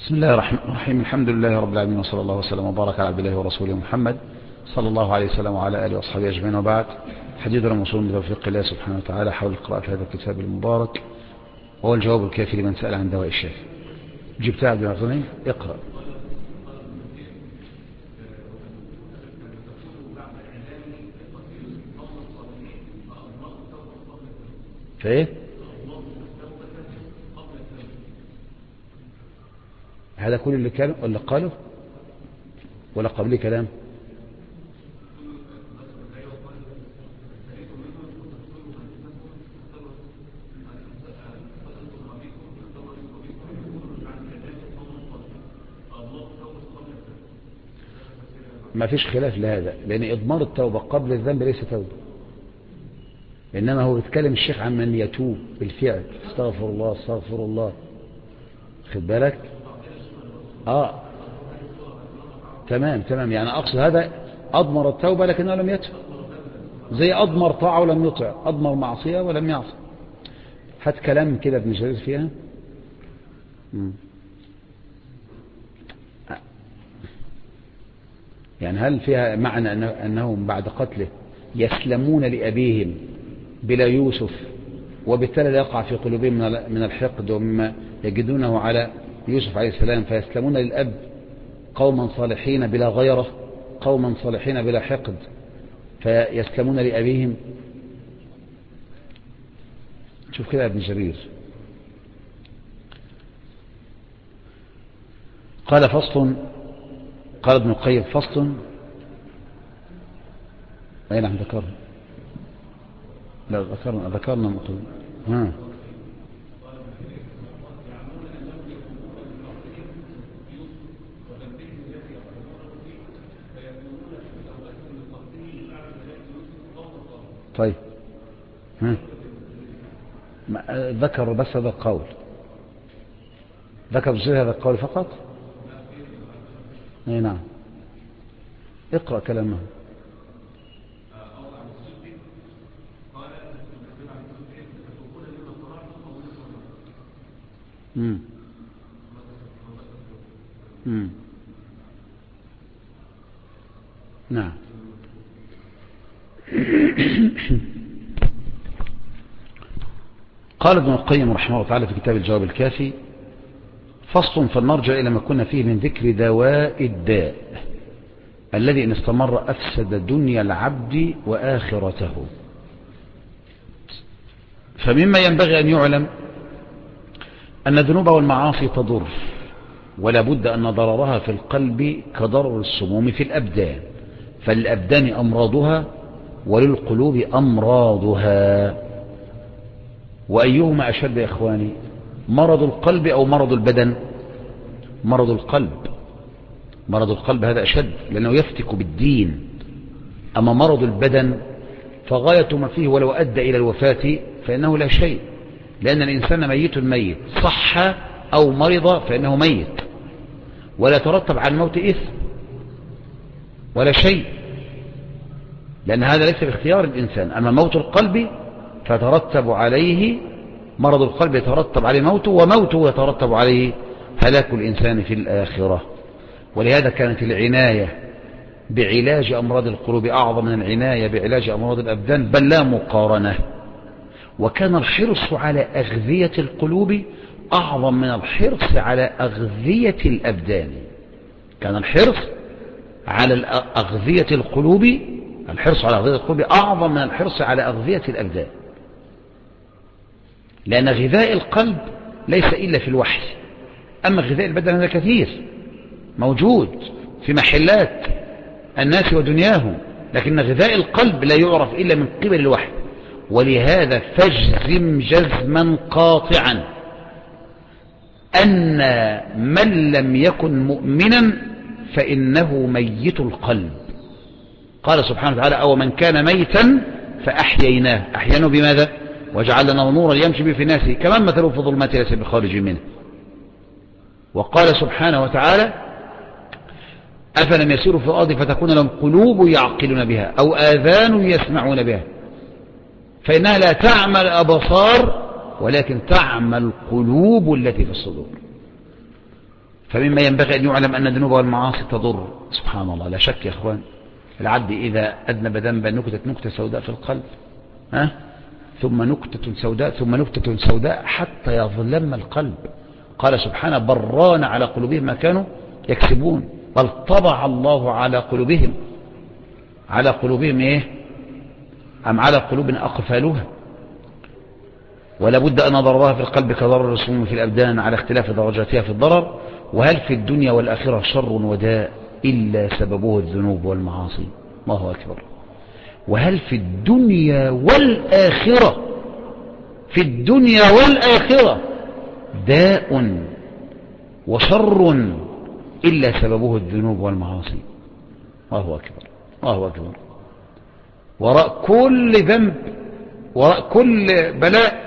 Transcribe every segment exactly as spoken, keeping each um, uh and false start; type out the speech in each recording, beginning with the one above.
بسم الله الرحمن الرحيم. الحمد لله رب العالمين، وصلى الله وسلم وبارك على عبد الله ورسوله محمد صلى الله عليه وسلم وعلى آله وأصحابه أجمعين، وبعد. حديثنا موصول بتوفيق الله سبحانه وتعالى حول قراءة هذا الكتاب المبارك، وهو الجواب الكافي لمن سأل عن دواء الشافي. جبتها عبد الغني؟ اقرأ. فايه هذا كل اللي كان ولا قاله ولا قبلي كلام؟ ما فيش خلاف لهذا، لأن إضمار التوبة قبل الذنب ليس توبة، إنما هو بيتكلم الشيخ عن من يتوب بالفعل، استغفر الله استغفر الله، خد بالك. آه تمام تمام، يعني أقصد هذا أضمر التوبة لكنه لم يتوب، زي أضمر طاعة ولم يطع، أضمر معصية ولم يعصي. هات كلام كده ابن جرير فيها. م. يعني هل فيها معنى أنهم بعد قتله يسلمون لأبيهم بلا يوسف، وبالتالي لا يقع في قلوبهم من الحقد ومما يجدونه على يوسف عليه السلام، فيسلمون للأب قوما صالحين بلا غيرة، قوما صالحين بلا حقد، فيسلمون لأبيهم. شوف كده ابن جرير قال فصل، قال ابن القيم فصل. أي نعم ذكرنا، لا ذكرنا ذكرنا مقل. ها طيب ها ذكر بس هذا القول، ذكر بس هذا القول فقط. اي نعم، اقرأ كلامه. امم امم نعم. قال ابن القيم رحمه الله تعالى في كتاب الجواب الكافي فصل، فلنرجع إلى ما كنا فيه من ذكر دواء الداء الذي إن استمر أفسد دنيا العبد وآخرته. فمما ينبغي أن يعلم أن الذنوب والمعاصي تضر، ولا بد أن ضررها في القلب كضرر السموم في الأبدان، فللأبدان أمراضها وللقلوب أمراضها. وأيهما أشد يا إخواني، مرض القلب أو مرض البدن؟ مرض القلب، مرض القلب هذا أشد لأنه يفتك بالدين. أما مرض البدن فغاية ما فيه ولو أدى إلى الوفاة فإنه لا شيء، لأن الإنسان ميت ميت، صح أو مرض فإنه ميت، ولا ترتب على الموت إثم ولا شيء، لأن هذا ليس باختيار الإنسان. أما موت القلب فترتب عليه، مرض القلب يترتب عليه موته، وموته يترتب عليه هلاك الإنسان في الآخرة. ولهذا كانت العناية بعلاج أمراض القلوب أعظم من العناية بعلاج أمراض الأبدان، بل لا مقارنة. وكان الحرص على أغذية القلوب أعظم من الحرص على أغذية الأبدان. كان الحرص على أغذية القلوب، الحرص على أغذية القلوب أعظم من الحرص على أغذية الأبدان، لأن غذاء القلب ليس إلا في الوحي، أما غذاء البدن هذا كثير موجود في محلات الناس ودنياهم، لكن غذاء القلب لا يعرف إلا من قبل الوحي. ولهذا فاجزم جزما قاطعا أن من لم يكن مؤمنا فإنه ميت القلب. قال سبحانه وتعالى: أو من كان ميتا فأحييناه. أحييناه بماذا؟ وجعلنا نورا يمشي به في الناس كمان مثله في الظلمات ليس بخارج منه. وقال سبحانه وتعالى: أفلم يسيروا في الأرض فتكون لهم قلوب يعقلون بها أو آذان يسمعون بها فإنها لا تعمى الأبصار ولكن تعمى القلوب التي في الصدور. فمما ينبغي أن يعلم أن الذنوب والمعاصي تضر. سبحان الله، لا شك يا أخوان، العبد إذا أذنب ذنبا نكتت نكتة سوداء في القلب، ها؟ ثم نكتة سوداء ثم نكتة سوداء حتى يظلم القلب. قال سبحانه بران على قلوبهم ما كانوا يكسبون، بل طبع الله على قلوبهم. على قلوبهم إيه؟ أم على قلوب أقفالها؟ ولا بد أن ضررها في القلب كضرر السموم في الأبدان على اختلاف درجاتها في الضرر. وهل في الدنيا والآخرة شر وداء إلا سببه الذنوب والمعاصي؟ الله أكبر. وهل في الدنيا والآخرة في الدنيا والآخرة داء وشر إلا سببه الذنوب والمعاصي؟ الله أكبر، الله أكبر. وراء كل ذنب، وراء كل بلاء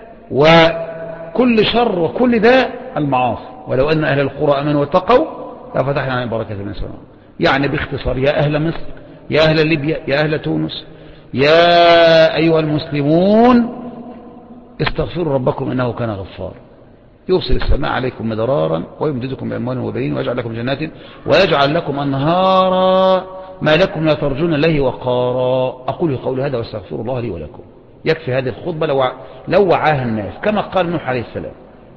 وكل شر وكل داء المعاصي. ولو أن أهل القرى آمنوا واتقوا لفتحنا عليهم بركات من السماء. يعني باختصار، يا أهل مصر، يا أهل ليبيا، يا أهل تونس، يا أيها المسلمون، استغفروا ربكم إنه كان غفارا يرسل السماء عليكم مدرارا ويمددكم بأموال وبنين ويجعل لكم جنات ويجعل لكم أنهارا ما لكم لا ترجون الله وقارا. أقول قولي هذا واستغفر الله لي ولكم. يكفي هذه الخطبة لو لو وعاها الناس كما قال نوح عليه السلام: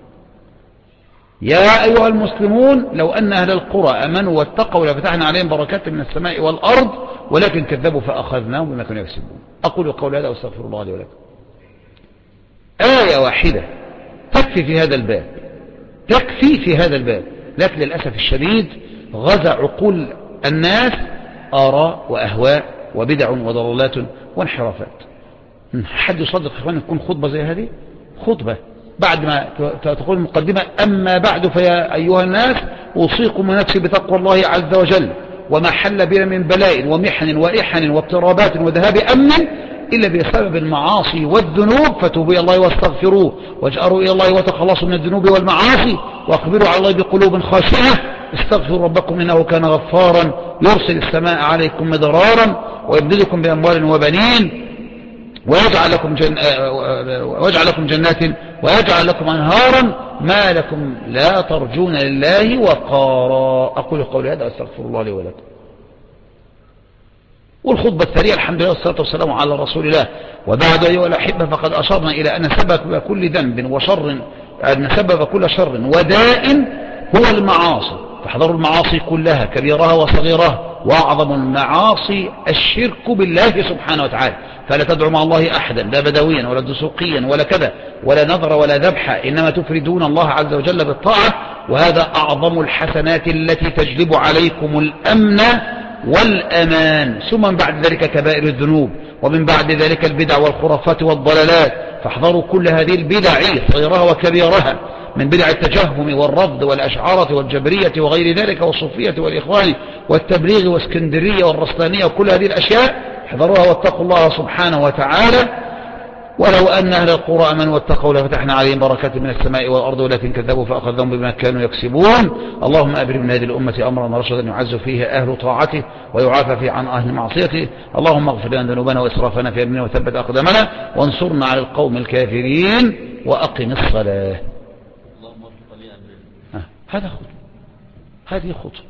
يا أيها المسلمون لو أن أهل القرى آمنوا واتقوا لفتحنا عليهم بركات من السماء والأرض ولكن كذبوا فأخذناهم بما كانوا يكسبون. أقول قولي هذا واستغفر الله لي ولكم. آية واحدة تكفي في هذا الباب، تكفي في هذا الباب، لكن للأسف الشديد غزا عقول الناس آراء وأهواء وبدع وضلالات وانحرافات. حد يصدق إخواني تكون خطبة زي هذه؟ خطبة بعد ما تقول المقدمة: أما بعد فيا أيها الناس أوصيكم ونفسي بتقوى الله عز وجل وما حل بنا من بلاء ومحن وإحن واضطرابات وذهاب أمن إلا بسبب المعاصي والذنوب فتوبوا إلى الله واستغفروه واجأروا إلى الله وتخلصوا من الذنوب والمعاصي وأخبروا على الله بقلوب خاشعة استغفروا ربكم إنه كان غفارا يرسل السماء عليكم مدرارا ويمددكم بأموال وبنين ويجعل لكم, جن... ويجعل لكم جنات ويجعل لكم أنهارا ما لكم لا ترجون لله وقارا. أقول قولي هذا أستغفر الله لي ولكم. والخطبة الثانية: الحمد لله والصلاة والسلام على رسول الله. وبعد أيها الأحبة فقد أشرنا إلى أن سبب كل ذنب وشر أن سبب كل شر وداء هو المعاصي. فاحذروا المعاصي كلها كبيرها وصغيرها. وأعظم المعاصي الشرك بالله سبحانه وتعالى. فلا تدعوا مع الله أحدا لا بدويا ولا دسوقيا ولا كذا ولا نظر ولا ذبح، إنما تفردون الله عز وجل بالطاعة. وهذا أعظم الحسنات التي تجلب عليكم الأمن والأمان. ثم من بعد ذلك كبائر الذنوب ومن بعد ذلك البدع والخرافات والضلالات. فاحذروا كل هذه البدع صغيرها وكبيرها من بدع التجهم والرفض والأشعارة والجبرية وغير ذلك والصوفية والإخوان والتبليغ والاسكندرية والرسلانية وكل هذه الأشياء احذروها واتقوا الله سبحانه وتعالى. ولو أن أهل القرى آمنوا واتقوا لفتحنا عليهم بركات من السماء والأرض ولكن كذبوا فأخذهم بما كانوا يكسبون. اللهم أبرم من هذه الأمة أمرا رشدا يعز فيه أهل طاعته ويعافى فيه عن أهل معصيته. اللهم اغفر لنا ذنوبنا وإسرافنا في أمرنا وثبت أقدامنا وانصرنا على القوم الكافرين وأقم الصلاة. هذا خطوة، هذه خطوة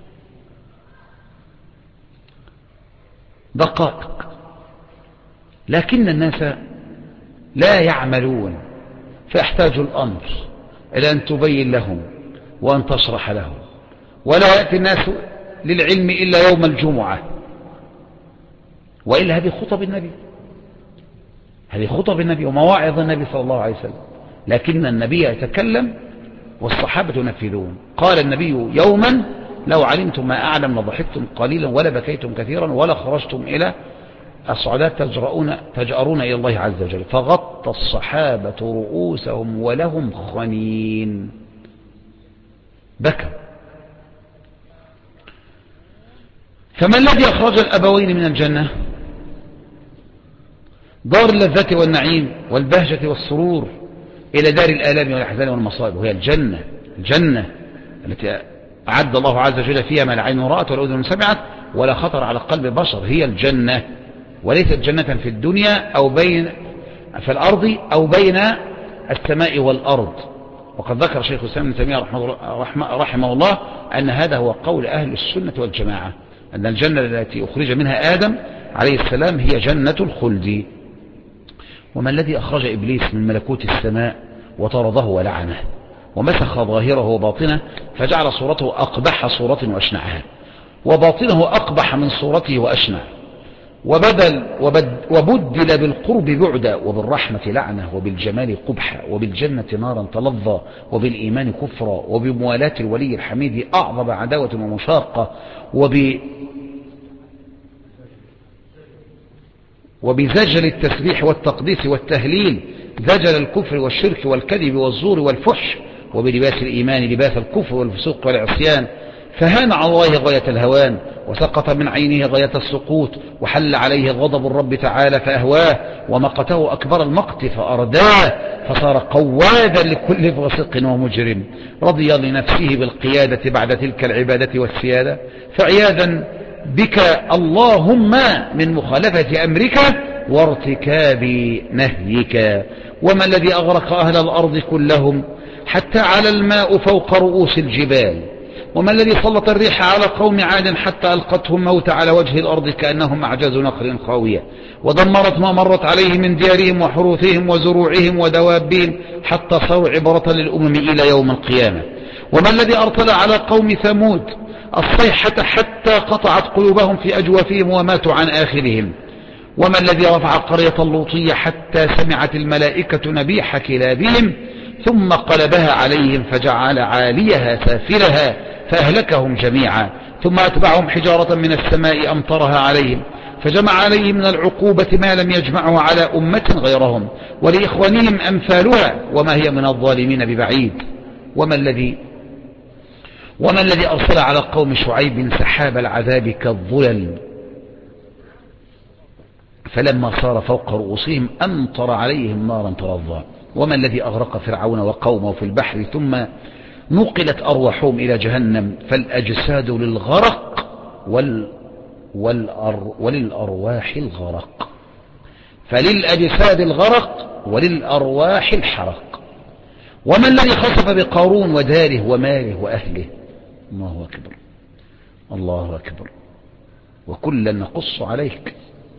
دقائق، لكن الناس لا يعملون. فيحتاج الأمر إلى أن تبين لهم وأن تشرح لهم. ولا يأتي الناس للعلم إلا يوم الجمعة، وإلا هذه خطب النبي، هذه خطب النبي ومواعظ النبي صلى الله عليه وسلم. لكن النبي يتكلم والصحابة ينفذون. قال النبي يوما: لو علمتم ما أعلم لضحكتم قليلا ولا بكيتم كثيرا ولا خرجتم إلى الصعدات تجرؤون تجأرون إلى الله عز وجل. فغطى الصحابة رؤوسهم ولهم خنين، بكى. فما الذي أخرج الأبوين من الجنة؟ دار اللذة والنعيم والبهجة والسرور إلى دار الآلام والأحزان والمصائب، وهي الجنة. الجنة التي أعد الله عز وجل فيها ما لا عين رأت ولا أذن سمعت ولا خطر على قلب بشر. هي الجنة، وليست جنة في الدنيا أو بين في الأرض أو بين السماء والأرض، وقد ذكر شيخ الإسلام ابن تيمية رحمه, رحمه الله أن هذا هو قول أهل السنة والجماعة، أن الجنة التي أخرج منها آدم عليه السلام هي جنة الخلد. وما الذي أخرج إبليس من ملكوت السماء وطرده ولعنه ومسخ ظاهره وباطنه فجعل صورته أقبح صورة وأشنعها، وباطنه أقبح من صورته وأشنع، وبدل وبد وبدل بالقرب بعدا، وبالرحمة لعنة، وبالجمال قبحا، وبالجنة نارا تلظى، وبالإيمان كفرا، وبموالاة الولي الحميد أعظم عداوة ومشاقة، وب وبزجل التسبيح والتقديس والتهليل زجل الكفر والشرك والكذب والزور والفحش، وبلباس الإيمان لباس الكفر والفسوق والعصيان، فهان على الله غاية الهوان، وسقط من عينه غاية السقوط، وحل عليه غضب الرب تعالى فأهواه، ومقته أكبر المقت فأرداه، فصار قوادا لكل فاسق ومجرم، رضي لنفسه بالقيادة بعد تلك العبادة والسيادة، فعياذا بك اللهم من مخالفة أمرك وارتكاب نهيك. وما الذي أغرق أهل الأرض كلهم حتى على الماء فوق رؤوس الجبال؟ وما الذي سلط الريح على قوم عاد حتى ألقتهم موت على وجه الأرض كأنهم أعجاز نخل خاوية، ودمرت ما مرت عليه من ديارهم وحروثهم وزروعهم ودوابهم حتى صاروا عبرة للأمم إلى يوم القيامة؟ وما الذي أرسل على قوم ثمود الصيحة حتى قطعت قلوبهم في أجوافهم وماتوا عن آخرهم؟ وما الذي رفع قرية اللوطية حتى سمعت الملائكة نبيح كلابهم ثم قلبها عليهم فجعل عاليها سافلها فأهلكهم جميعا، ثم أتبعهم حجارة من السماء أمطرها عليهم فجمع عليهم من العقوبة ما لم يجمعه على أمة غيرهم، ولإخوانهم أمثالها وما هي من الظالمين ببعيد. وما الذي وما الذي أرسل على قوم شعيب سحاب العذاب كالظلل فلما صار فوق رؤوسهم أمطر عليهم نارا تلظى؟ وما الذي أغرق فرعون وقومه في البحر ثم نقلت أرواحهم إلى جهنم فالأجساد للغرق وال والأر وللأرواح الغرق، فللأجساد الغرق وللأرواح الحرق. وما الذي خسف بقارون وداره وماله وأهله؟ الله أكبر الله أكبر، وكلا نقص عليك.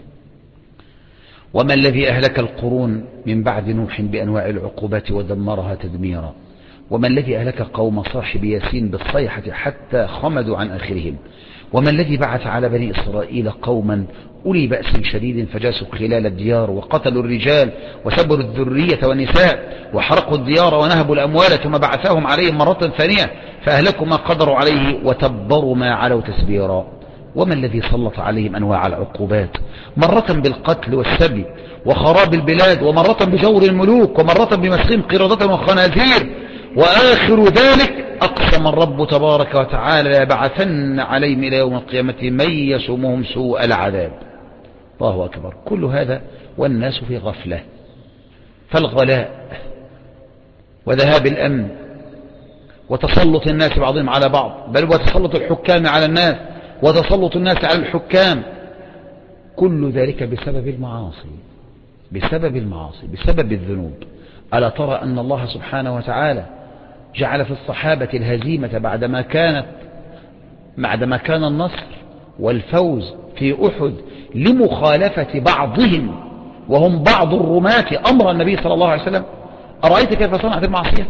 وما الذي أهلك القرون من بعد نوح بأنواع العقوبات ودمرها تدميرا؟ وما الذي أهلك قوم صاحب ياسين بالصيحة حتى خمدوا عن آخرهم؟ وما الذي بعث على بني إسرائيل قوما أولي بأس شديد فجاسوا خلال الديار وقتلوا الرجال وسبوا الذرية والنساء وحرقوا الديار ونهبوا الأموال ثم بعثاهم عليهم مرة ثانية فأهلكوا ما قدروا عليه وتبروا ما علوا تسبيرا؟ وما الذي سلط عليهم أنواع العقوبات مرة بالقتل والسبي وخراب البلاد ومرة بجور الملوك ومرة بمسخهم قردة وخنازير، وآخر ذلك أقسم الرب تبارك وتعالى يبعثن عليهم إلى يوم القيامة من يسومهم سوء العذاب. الله أكبر. كل هذا والناس في غفلة، فالغلاء وذهاب الأمن وتسلط الناس بعضهم على بعض، بل وتسلط الحكام على الناس وتسلط الناس على الحكام، كل ذلك بسبب المعاصي بسبب المعاصي بسبب الذنوب. ألا ترى أن الله سبحانه وتعالى جعل في الصحابة الهزيمة بعدما كانت بعدما كان النصر والفوز في أحد لمخالفة بعضهم وهم بعض الرماة أمر النبي صلى الله عليه وسلم؟ أرأيت كيف صنعت المعصية؟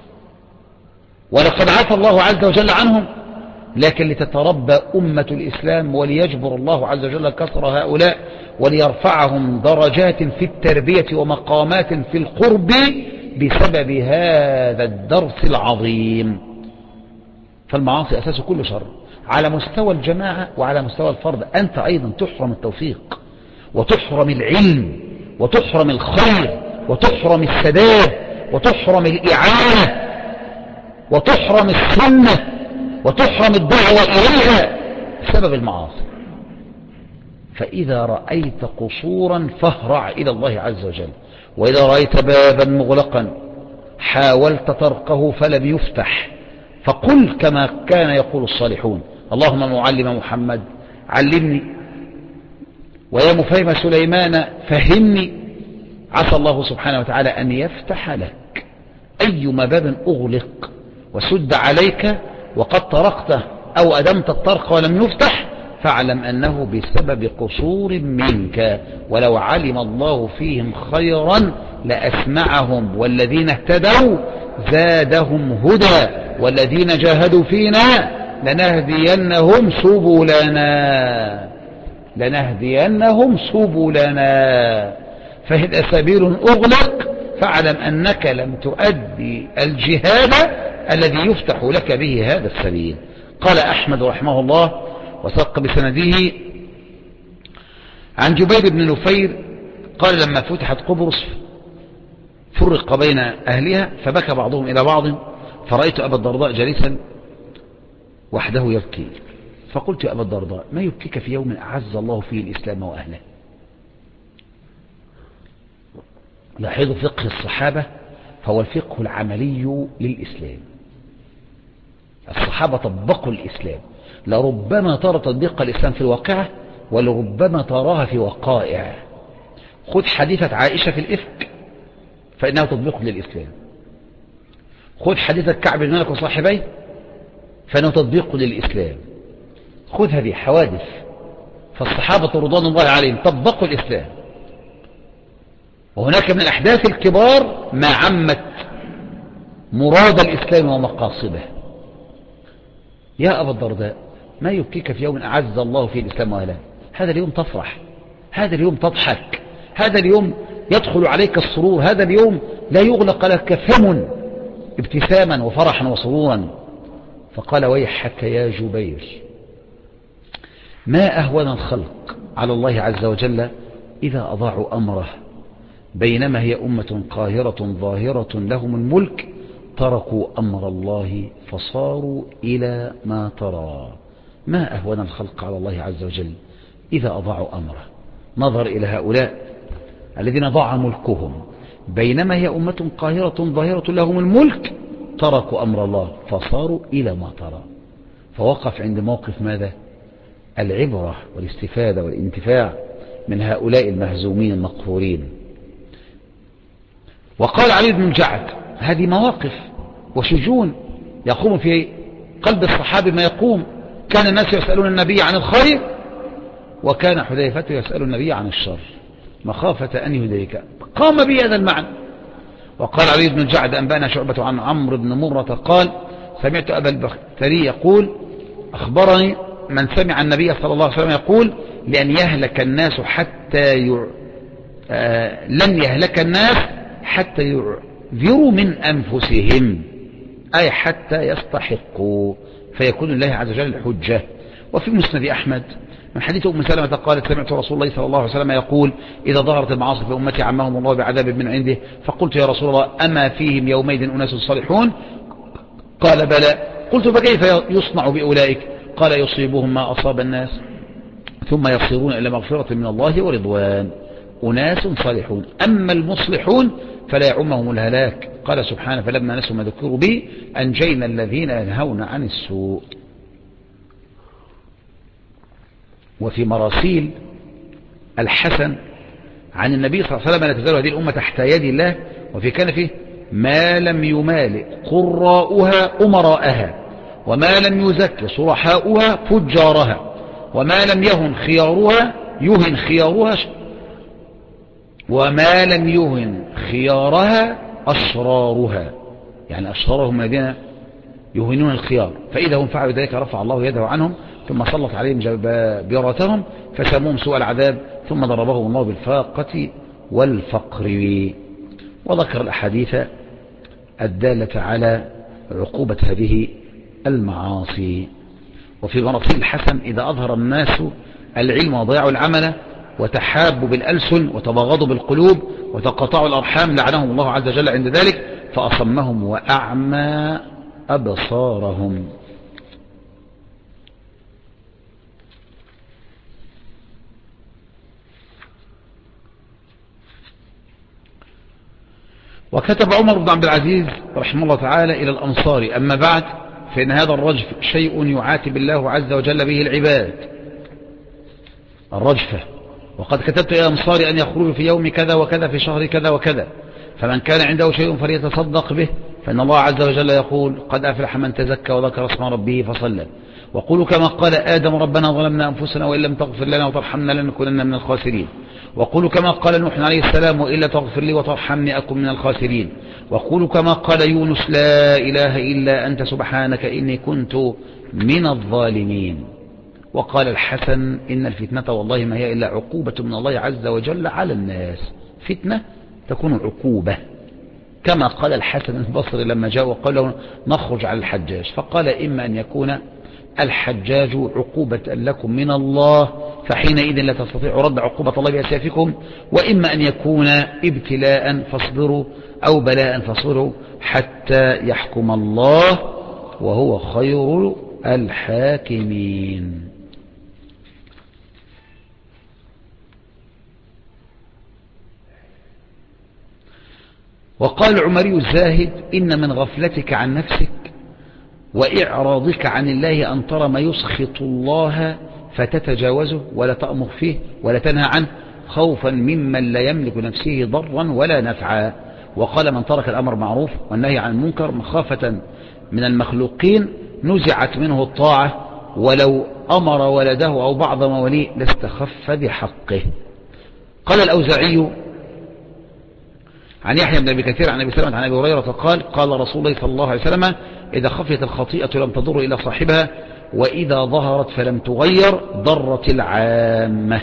ولقد عفى الله عز وجل عنهم، لكن لتتربى أمة الإسلام وليجبر الله عز وجل كسر هؤلاء وليرفعهم درجات في التربية ومقامات في القرب بسبب هذا الدرس العظيم. فالمعاصي أساس كل شر على مستوى الجماعة وعلى مستوى الفرد. أنت أيضا تحرم التوفيق وتحرم العلم وتحرم الخير وتحرم السداد وتحرم الإعانة وتحرم السنة وتحرم الدعوة إليها بسبب المعاصي. فإذا رأيت قصورا فاهرع إلى الله عز وجل، وإذا رأيت بابا مغلقا حاولت طرقه فلم يفتح فقل كما كان يقول الصالحون: اللهم معلم محمد علمني، ويا مفهم سليمان فهمني. عسى الله سبحانه وتعالى أن يفتح لك أيما باب أغلق وسد عليك وقد طرقته أو أدمت الطرق ولم يفتح فاعلم أنه بسبب قصور منك، ولو علم الله فيهم خيرا لأسمعهم، والذين اهتدوا زادهم هدى، والذين جاهدوا فينا لنهدينهم سبلنا لنهدينهم سبلنا فإذا سبيل أغلق فاعلم أنك لم تؤدي الجهاد الذي يفتح لك به هذا السبيل. قال أحمد رحمه الله وسق بسنده عن جبير بن نفير قال لما فتحت قبرص فرق بين أهلها فبكى بعضهم إلى بعض، فرأيت أبا الدرداء جالسا وحده يبكي، فقلت يا أبا الدرداء ما يبكيك في يوم أعز الله فيه الإسلام وأهله؟ لاحظوا فقه الصحابة فهو الفقه العملي للإسلام. الصحابة طبقوا الإسلام، لربما ترى تطبيق الإسلام في الواقعة ولربما تراها في وقائع. خذ حديثة عائشة في الإفك فإنها تطبيق للإسلام، خذ حديثة كعب بن مالك وصاحبيه فإنه تطبيق للإسلام. خذ هذه حوادث، فالصحابة رضوان الله عليهم طبقوا الإسلام. وهناك من الأحداث الكبار ما عمت مراد الإسلام ومقاصده. يا أبا الدرداء ما يبكيك في يوم أعز الله فيه الإسلام وأهله؟ هذا اليوم تفرح، هذا اليوم تضحك، هذا اليوم يدخل عليك السرور، هذا اليوم لا يغلق لك فم ابتساما وفرحا وسرورا. فقال ويحك يا جبير ما أهون الخلق على الله عز وجل إذا أضاعوا أمره، بينما هي أمة قاهرة ظاهرة لهم الملك تركوا أمر الله فصاروا إلى ما ترى. ما أهون الخلق على الله عز وجل إذا أضاعوا أمره. نظر إلى هؤلاء الذين ضاع ملكهم بينما هي أمة قاهرة ظاهرة لهم الملك تركوا أمر الله فصاروا إلى ما ترى. فوقف عند موقف ماذا؟ العبرة والاستفادة والانتفاع من هؤلاء المهزومين المقهورين. وقال علي بن الجعد هذه مواقف وشجون يقوم في قلب الصحابة ما يقوم. كان الناس يسألون النبي عن الخير وكان حذيفة يسأل النبي عن الشر مخافة أن يهديك، قام به هذا المعنى. وقال علي بن الجعد أنبانا شعبة عن عمرو بن مرة قال سمعت أبا البختري يقول أخبرني من سمع النبي صلى الله عليه وسلم يقول لأن يهلك الناس حتى ي... آه... لن يهلك الناس حتى يعذروا من أنفسهم، أي حتى يستحقوا فيكون الله عز وجل الحجة. وفي مسند أحمد من حديث أم سلمة قالت سمعت رسول الله صلى الله عليه وسلم يقول إذا ظهرت المعاصي في أمتي عمهم الله بعذاب من عنده، فقلت يا رسول الله أما فيهم يومئذ أناس صالحون؟ قال بلى. قلت فكيف يصنع بأولئك؟ قال يصيبهم ما أصاب الناس ثم يصيرون إلى مغفرة من الله ورضوان، أناس صالحون. أما المصلحون فلا يعمهم الهلاك. قال سبحانه فلما نسوا ما ذكروا به أنجينا الذين ينهون عن السوء. وفي مراسيل الحسن عن النبي صلى الله عليه وسلم لا تزال هذه الأمة تحت يد الله وفي كنفه ما لم يمالئ قراؤها أمراءها وما لم يزك صرحاؤها فجارها وما لم يهن خيارها يهن خيارها وما لم يهن خيارها أشرارها، يعني أشرارهم الذين يهنون الخيار، فإذا هم فعلوا ذلك رفع الله يده عنهم ثم سلط عليهم جبابرتهم فسموهم سوء العذاب ثم ضربهم الله بالفاقة والفقر. وذكر الأحاديث الدالة على عقوبة هذه المعاصي. وفي مراسيل الحسن إذا أظهر الناس العلم وضيعوا العمل وتحابوا بالألسن وتباغضوا بالقلوب وتقطعوا الأرحام لعنهم الله عز وجل عند ذلك فأصمهم وأعمى أبصارهم. وكتب عمر بن عبد العزيز رحمه الله تعالى إلى الأنصار أما بعد فإن هذا الرجف شيء يعاتب الله عز وجل به العباد، الرجفة. وقد كتبت إلى الأنصار أن يخرجوا في يوم كذا وكذا في شهر كذا وكذا، فمن كان عنده شيء فليتصدق به فإن الله عز وجل يقول قد أفلح من تزكى وذكر اسم ربه فصلى. وقولوا كما قال آدم ربنا ظلمنا أنفسنا وإن لم تغفر لنا وترحمنا لنكونن من الخاسرين. وقولوا كما قال نوح عليه السلام وإلا تغفر لي وترحمني أكن من الخاسرين. وقولوا كما قال يونس لا إله إلا أنت سبحانك إني كنت من الظالمين. وقال الحسن إن الفتنة والله ما هي إلا عقوبة من الله عز وجل على الناس. فتنة تكون عقوبة، كما قال الحسن البصري لما جاء وقال له نخرج على الحجاج، فقال إما أن يكون الحجاج عقوبة لكم من الله فحينئذ لا تستطيعوا رد عقوبة الله بأسيافكم، وإما أن يكون ابتلاء فاصبروا أو بلاء فاصبروا حتى يحكم الله وهو خير الحاكمين. وقال العمري الزاهد إن من غفلتك عن نفسك وإعراضك عن الله أن ترى ما يسخط الله فتتجاوزه ولا تأمر فيه ولا تنهى عنه خوفا ممن لا يملك نفسه ضرا ولا نفعا. وقال من ترك الأمر معروف والنهي عن المنكر مخافة من المخلوقين نزعت منه الطاعة ولو أمر ولده أو بعض مواليه لاستخف بحقه. قال الأوزاعي عن يحيى بن أبي كثير عن أبي سلمة عن أبي هريرة قال قال رسول الله صلى الله عليه وسلم إذا خفيت الخطيئة لم تضر إلى صاحبها وإذا ظهرت فلم تغير ضرت العامة.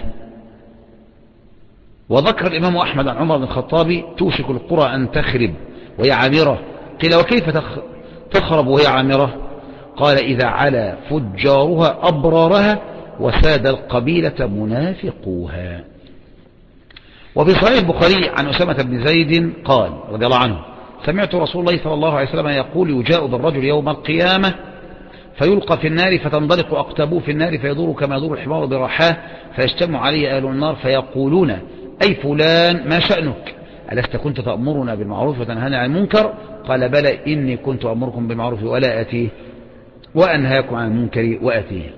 وذكر الإمام أحمد عن عمر بن الخطاب توشك القرى أن تخرب وهي عامرة. قيل وكيف تخرب وهي عامرة؟ قال إذا علا فجارها أبرارها وساد القبيلة منافقوها. وفي صحيح البخاري عن أسامة بن زيد قال رضي الله عنه سمعت رسول الله صلى الله عليه وسلم يقول يجاء بالرجل يوم القيامة فيلقى في النار فتنضلق أقتابه في النار فيدور كما يدور الحمار برحاه فيجتمع عليه أهل النار فيقولون أي فلان ما شأنك ألست كنت تأمرنا بالمعروف وتنهانا عن المنكر؟ قال بلى إني كنت أمركم بالمعروف ولا آتيه وأنهاكم عن المنكر وآتيه.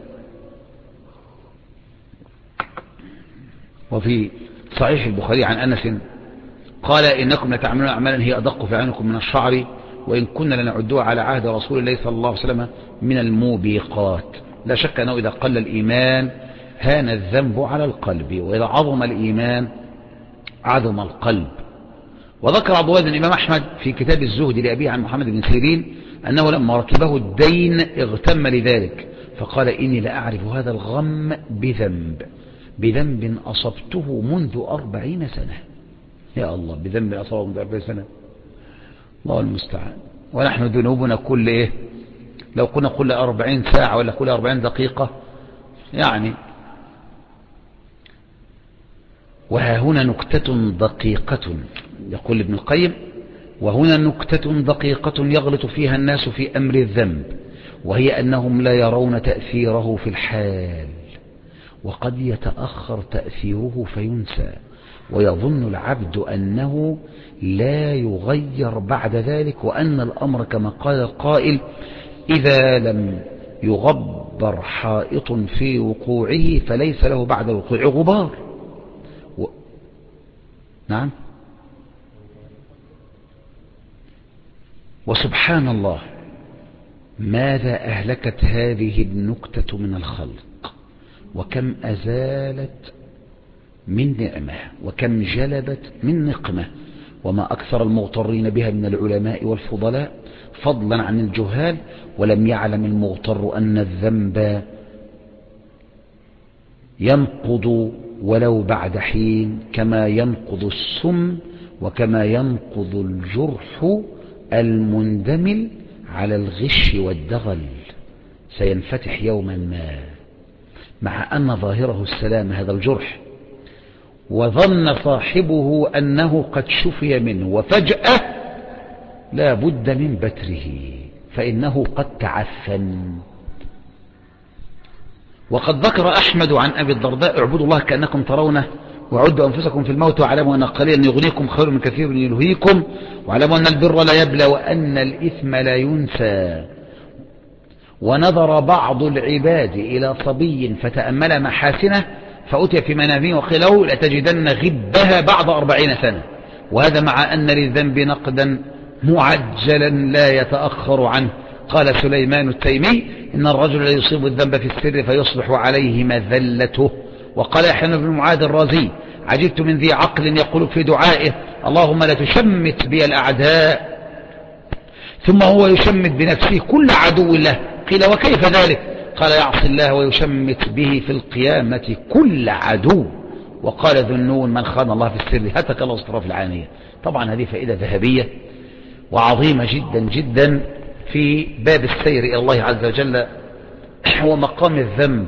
وفي صحيح البخاري عن أنس قال إنكم لتعملون أعمالا هي أدق في عينكم من الشعر وإن كنا لنعدوها على عهد رسول الله صلى الله عليه وسلم من الموبقات. لا شك أنه إذا قل الإيمان هان الذنب على القلب وإذا عظم الإيمان عظم القلب. وذكر عبد الله بن الإمام أحمد في كتاب الزهد لأبيه عن محمد بن سيرين أنه لما ركبه الدين اغتم لذلك فقال إني لأعرف هذا الغم بذنب بذنب أصبته منذ أربعين سنة. يا الله بذنب أصبته منذ أربعين سنة، الله المستعان. ونحن ذنوبنا كل إيه لو كنا كل أربعين ساعة ولا كل أربعين دقيقة يعني. وها هنا نكتة دقيقة يقول ابن القيم وهنا نكتة دقيقة يغلط فيها الناس في أمر الذنب وهي أنهم لا يرون تأثيره في الحال وقد يتأخر تأثيره فينسى ويظن العبد أنه لا يغير بعد ذلك وأن الأمر كما قال القائل إذا لم يغبر حائط في وقوعه فليس له بعد الوقوع غبار. و... نعم. وسبحان الله ماذا أهلكت هذه النكتة من الخلق وكم أزالت من نعمة وكم جلبت من نقمة وما أكثر المغترين بها من العلماء والفضلاء فضلا عن الجهال ولم يعلم المغتر أن الذنب ينقض ولو بعد حين كما ينقض السم وكما ينقض الجرح المندمل على الغش والدغل سينفتح يوما ما مع أن ظاهره السلام هذا الجرح وظن صاحبه أنه قد شفي منه وفجأة لا بد من بتره فإنه قد تعفن. وقد ذكر أحمد عن أبي الدرداء اعبدوا الله كأنكم ترونه وعدوا أنفسكم في الموت واعلموا أن قليلا يغنيكم خير من كثير يلهيكم واعلموا أن البر لا يبلى وأن الإثم لا ينسى. ونظر بعض العباد إلى صبي فتأمل محاسنه فأتي في منامه وقيل له لتجدن غبها بعد أربعين سنة وهذا مع أن للذنب نقدا معجلا لا يتأخر عنه. قال سليمان التيمي إن الرجل لا يصيب الذنب في السر فيصبح عليه مذلته. وقال يحيى بن معاذ الرازي عجبت من ذي عقل يقول في دعائه اللهم لا تشمت بي الأعداء، ثم هو يشمت بنفسه كل عدو له. قيل وكيف ذلك؟ قال يعصي الله ويشمت به في القيامة كل عدو. وقال ذو النون من خان الله في السر هتك الله ستره في العانية. طبعا هذه فائدة ذهبية وعظيمة جدا جدا في باب السير إلى الله عز وجل ومقام الذنب.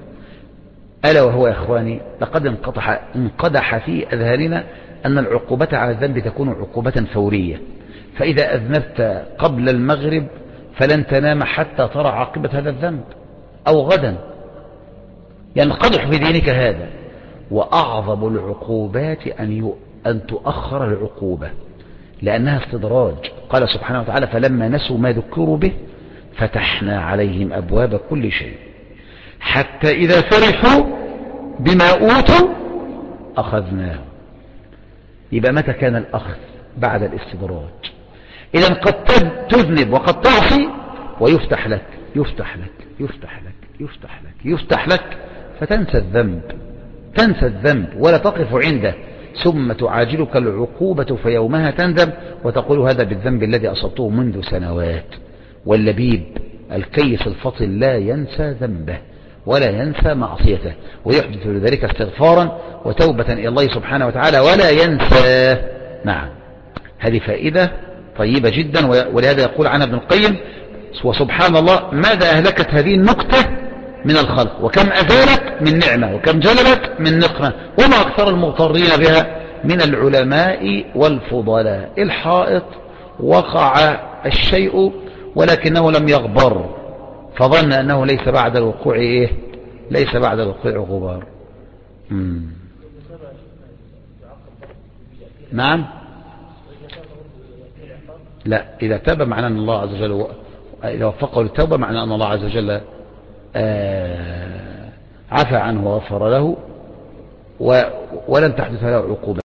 ألا وهو يا إخواني لقد انقطح, انقدح في أذهاننا أن العقوبة على الذنب تكون عقوبة فورية، فإذا أذنبت قبل المغرب فلن تنام حتى ترى عاقبة هذا الذنب أو غدا، ينقدح في دينك هذا. وأعظم العقوبات أن, أن تؤخر العقوبة لأنها استدراج. قال سبحانه وتعالى فلما نسوا ما ذكروا به فتحنا عليهم أبواب كل شيء حتى إذا فرحوا بما أوتوا أخذناهم. يبقى متى كان الأخذ؟ بعد الاستدراج. إذا قد تذنب وقد تعصي ويفتح لك يفتح لك يفتح لك يفتح لك يفتح لك فتنسى الذنب تنسى الذنب ولا تقف عنده، ثم تعاجلك العقوبة فيومها تندم وتقول هذا بالذنب الذي أصبته منذ سنوات. واللبيب الكيس الفطن لا ينسى ذنبه ولا ينسى معصيته ويحدث لذلك استغفارا وتوبة إلى الله سبحانه وتعالى ولا ينسى. نعم هذه فائدة طيبة جدا. ولهذا يقول عنها ابن القيم وسبحان الله ماذا أهلكت هذه النكتة من الخلق وكم أزالت من نعمة وكم جلبت من نقمة وما أكثر المغترين بها من العلماء والفضلاء. الحائط وقع الشيء ولكنه لم يغبر فظن أنه ليس بعد الوقوع إيه ليس بعد الوقوع غبار. مم. نعم لا إذا تاب معناه أن الله عز وجل إذا وفقه للتوبة معناه أن الله عز وجل عفى عنه وغفر له ولن تحدث له عقوبة.